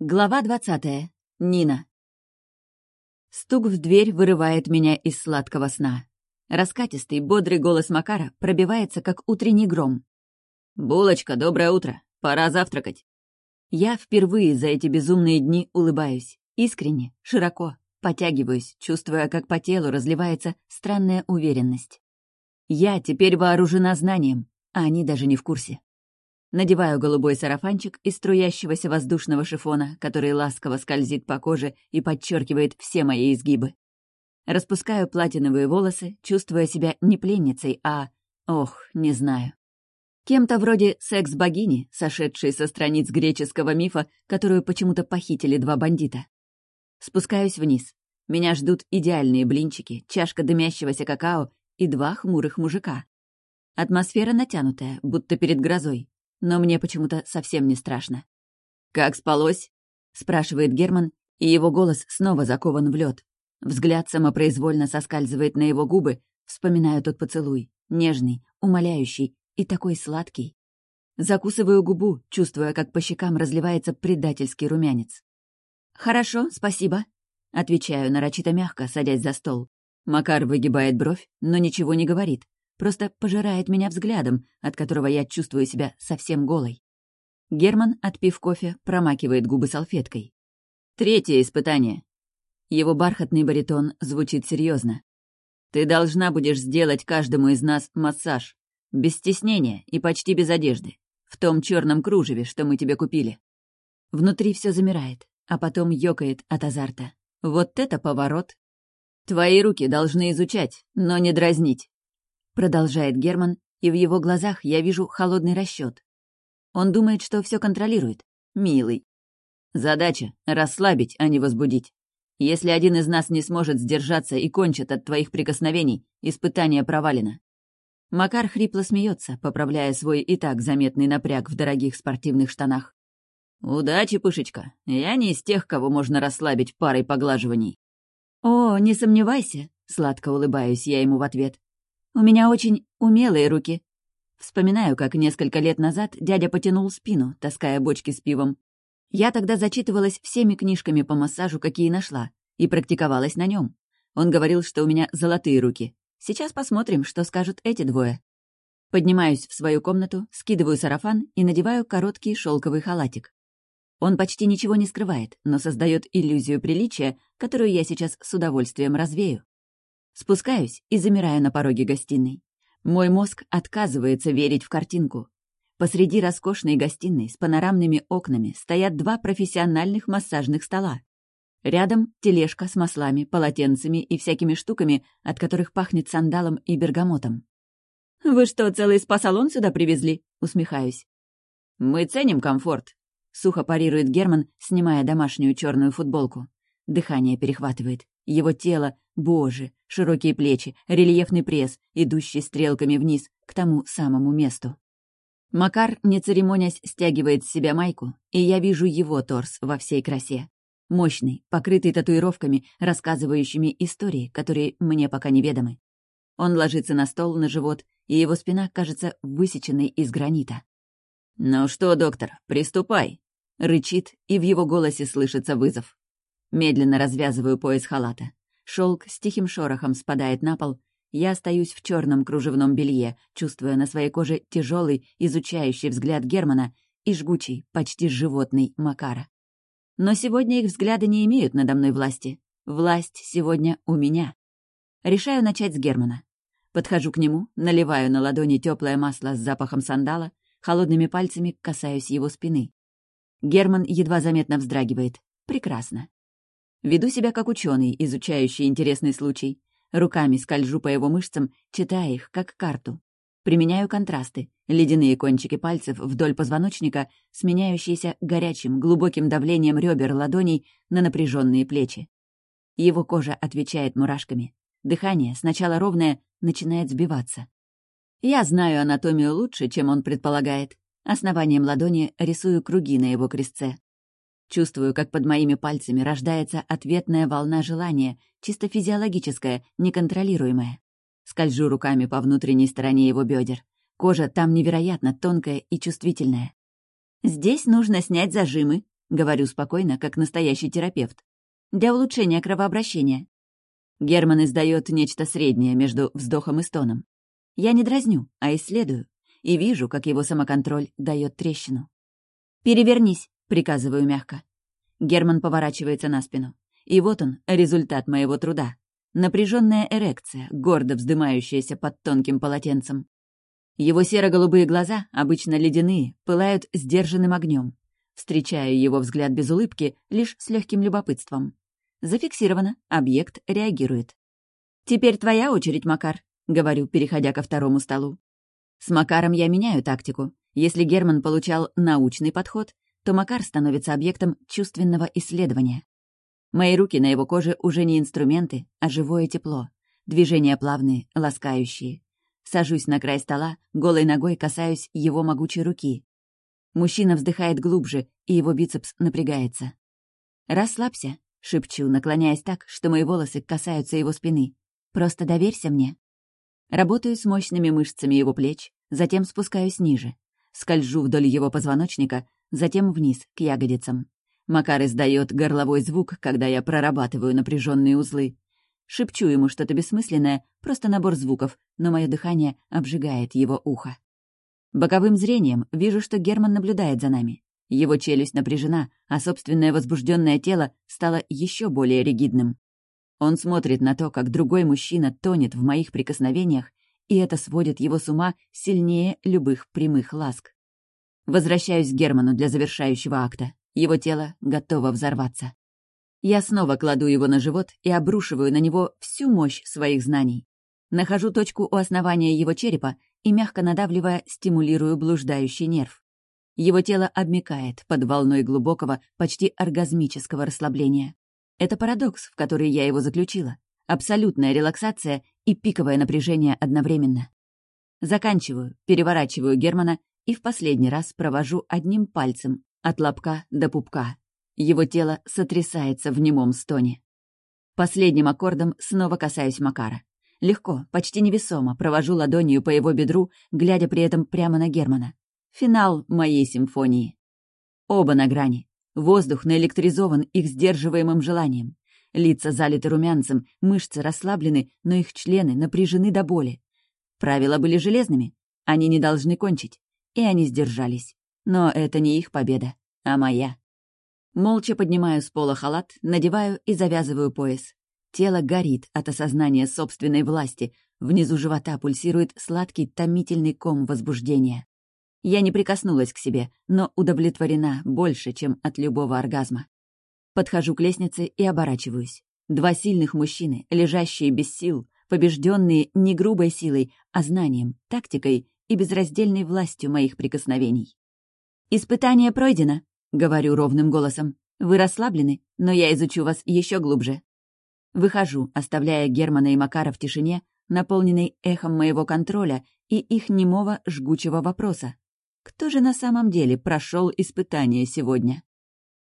Глава 20. Нина. Стук в дверь вырывает меня из сладкого сна. Раскатистый, бодрый голос Макара пробивается, как утренний гром. «Булочка, доброе утро. Пора завтракать». Я впервые за эти безумные дни улыбаюсь. Искренне, широко, потягиваюсь, чувствуя, как по телу разливается странная уверенность. Я теперь вооружена знанием, а они даже не в курсе. Надеваю голубой сарафанчик из струящегося воздушного шифона, который ласково скользит по коже и подчеркивает все мои изгибы. Распускаю платиновые волосы, чувствуя себя не пленницей, а... не знаю. Кем-то вроде секс-богини, сошедшей со страниц греческого мифа, которую почему-то похитили два бандита. Спускаюсь вниз. Меня ждут идеальные блинчики, чашка дымящегося какао и два хмурых мужика. Атмосфера натянутая, будто перед грозой. Но мне почему-то совсем не страшно. «Как спалось?» — спрашивает Герман, и его голос снова закован в лед. Взгляд самопроизвольно соскальзывает на его губы, вспоминаю тот поцелуй, нежный, умоляющий и такой сладкий. Закусываю губу, чувствуя, как по щекам разливается предательский румянец. «Хорошо, спасибо», — отвечаю нарочито мягко, садясь за стол. Макар выгибает бровь, но ничего не говорит. Просто пожирает меня взглядом, от которого я чувствую себя совсем голой. Герман, отпив кофе, промакивает губы салфеткой. Третье испытание. Его бархатный баритон звучит серьезно. Ты должна будешь сделать каждому из нас массаж. Без стеснения и почти без одежды. В том черном кружеве, что мы тебе купили. Внутри все замирает, а потом ёкает от азарта. Вот это поворот! Твои руки должны изучать, но не дразнить. Продолжает Герман, и в его глазах я вижу холодный расчёт. Он думает, что все контролирует. Милый. Задача — расслабить, а не возбудить. Если один из нас не сможет сдержаться и кончит от твоих прикосновений, испытание провалено. Макар хрипло смеется, поправляя свой и так заметный напряг в дорогих спортивных штанах. «Удачи, Пышечка. Я не из тех, кого можно расслабить парой поглаживаний». «О, не сомневайся», — сладко улыбаюсь я ему в ответ. «У меня очень умелые руки». Вспоминаю, как несколько лет назад дядя потянул спину, таская бочки с пивом. Я тогда зачитывалась всеми книжками по массажу, какие нашла, и практиковалась на нем. Он говорил, что у меня золотые руки. Сейчас посмотрим, что скажут эти двое. Поднимаюсь в свою комнату, скидываю сарафан и надеваю короткий шелковый халатик. Он почти ничего не скрывает, но создает иллюзию приличия, которую я сейчас с удовольствием развею. Спускаюсь и замираю на пороге гостиной. Мой мозг отказывается верить в картинку. Посреди роскошной гостиной с панорамными окнами стоят два профессиональных массажных стола. Рядом тележка с маслами, полотенцами и всякими штуками, от которых пахнет сандалом и бергамотом. «Вы что, целый спа-салон сюда привезли?» — усмехаюсь. «Мы ценим комфорт», — сухо парирует Герман, снимая домашнюю черную футболку. Дыхание перехватывает. Его тело, боже, широкие плечи, рельефный пресс, идущий стрелками вниз к тому самому месту. Макар, не церемонясь, стягивает с себя майку, и я вижу его торс во всей красе. Мощный, покрытый татуировками, рассказывающими истории, которые мне пока неведомы. Он ложится на стол на живот, и его спина кажется высеченной из гранита. «Ну что, доктор, приступай!» — рычит, и в его голосе слышится вызов. Медленно развязываю пояс халата. Шелк с тихим шорохом спадает на пол. Я остаюсь в черном кружевном белье, чувствуя на своей коже тяжелый, изучающий взгляд Германа и жгучий, почти животный Макара. Но сегодня их взгляды не имеют надо мной власти. Власть сегодня у меня. Решаю начать с Германа. Подхожу к нему, наливаю на ладони теплое масло с запахом сандала, холодными пальцами касаюсь его спины. Герман едва заметно вздрагивает. Прекрасно. Веду себя как ученый, изучающий интересный случай. Руками скольжу по его мышцам, читая их, как карту. Применяю контрасты, ледяные кончики пальцев вдоль позвоночника, сменяющиеся горячим, глубоким давлением ребер ладоней на напряженные плечи. Его кожа отвечает мурашками. Дыхание, сначала ровное, начинает сбиваться. Я знаю анатомию лучше, чем он предполагает. Основанием ладони рисую круги на его крестце. Чувствую, как под моими пальцами рождается ответная волна желания, чисто физиологическая, неконтролируемая. Скольжу руками по внутренней стороне его бедер. Кожа там невероятно тонкая и чувствительная. «Здесь нужно снять зажимы», — говорю спокойно, как настоящий терапевт. «Для улучшения кровообращения». Герман издает нечто среднее между вздохом и стоном. Я не дразню, а исследую, и вижу, как его самоконтроль дает трещину. «Перевернись», — приказываю мягко. Герман поворачивается на спину. И вот он, результат моего труда. Напряженная эрекция, гордо вздымающаяся под тонким полотенцем. Его серо-голубые глаза, обычно ледяные, пылают сдержанным огнем. Встречаю его взгляд без улыбки, лишь с легким любопытством. Зафиксировано, объект реагирует. «Теперь твоя очередь, Макар», — говорю, переходя ко второму столу. С Макаром я меняю тактику. Если Герман получал научный подход, то Макар становится объектом чувственного исследования. Мои руки на его коже уже не инструменты, а живое тепло. Движения плавные, ласкающие. Сажусь на край стола, голой ногой касаюсь его могучей руки. Мужчина вздыхает глубже, и его бицепс напрягается. «Расслабься», — шепчу, наклоняясь так, что мои волосы касаются его спины. «Просто доверься мне». Работаю с мощными мышцами его плеч, затем спускаюсь ниже. Скольжу вдоль его позвоночника, затем вниз, к ягодицам. Макар издает горловой звук, когда я прорабатываю напряженные узлы. Шепчу ему что-то бессмысленное, просто набор звуков, но мое дыхание обжигает его ухо. Боковым зрением вижу, что Герман наблюдает за нами. Его челюсть напряжена, а собственное возбужденное тело стало еще более ригидным. Он смотрит на то, как другой мужчина тонет в моих прикосновениях, и это сводит его с ума сильнее любых прямых ласк. Возвращаюсь к Герману для завершающего акта. Его тело готово взорваться. Я снова кладу его на живот и обрушиваю на него всю мощь своих знаний. Нахожу точку у основания его черепа и, мягко надавливая, стимулирую блуждающий нерв. Его тело обмякает под волной глубокого, почти оргазмического расслабления. Это парадокс, в который я его заключила. Абсолютная релаксация и пиковое напряжение одновременно. Заканчиваю, переворачиваю Германа и в последний раз провожу одним пальцем от лобка до пупка. Его тело сотрясается в немом стоне. Последним аккордом снова касаюсь Макара. Легко, почти невесомо провожу ладонью по его бедру, глядя при этом прямо на Германа. Финал моей симфонии. Оба на грани. Воздух наэлектризован их сдерживаемым желанием. Лица залиты румянцем, мышцы расслаблены, но их члены напряжены до боли. Правила были железными. Они не должны кончить. И они сдержались. Но это не их победа, а моя. Молча поднимаю с пола халат, надеваю и завязываю пояс. Тело горит от осознания собственной власти. Внизу живота пульсирует сладкий томительный ком возбуждения. Я не прикоснулась к себе, но удовлетворена больше, чем от любого оргазма. Подхожу к лестнице и оборачиваюсь. Два сильных мужчины, лежащие без сил, побежденные не грубой силой, а знанием, тактикой и безраздельной властью моих прикосновений. «Испытание пройдено», — говорю ровным голосом. «Вы расслаблены, но я изучу вас еще глубже». Выхожу, оставляя Германа и Макара в тишине, наполненной эхом моего контроля и их немого жгучего вопроса. Кто же на самом деле прошел испытание сегодня?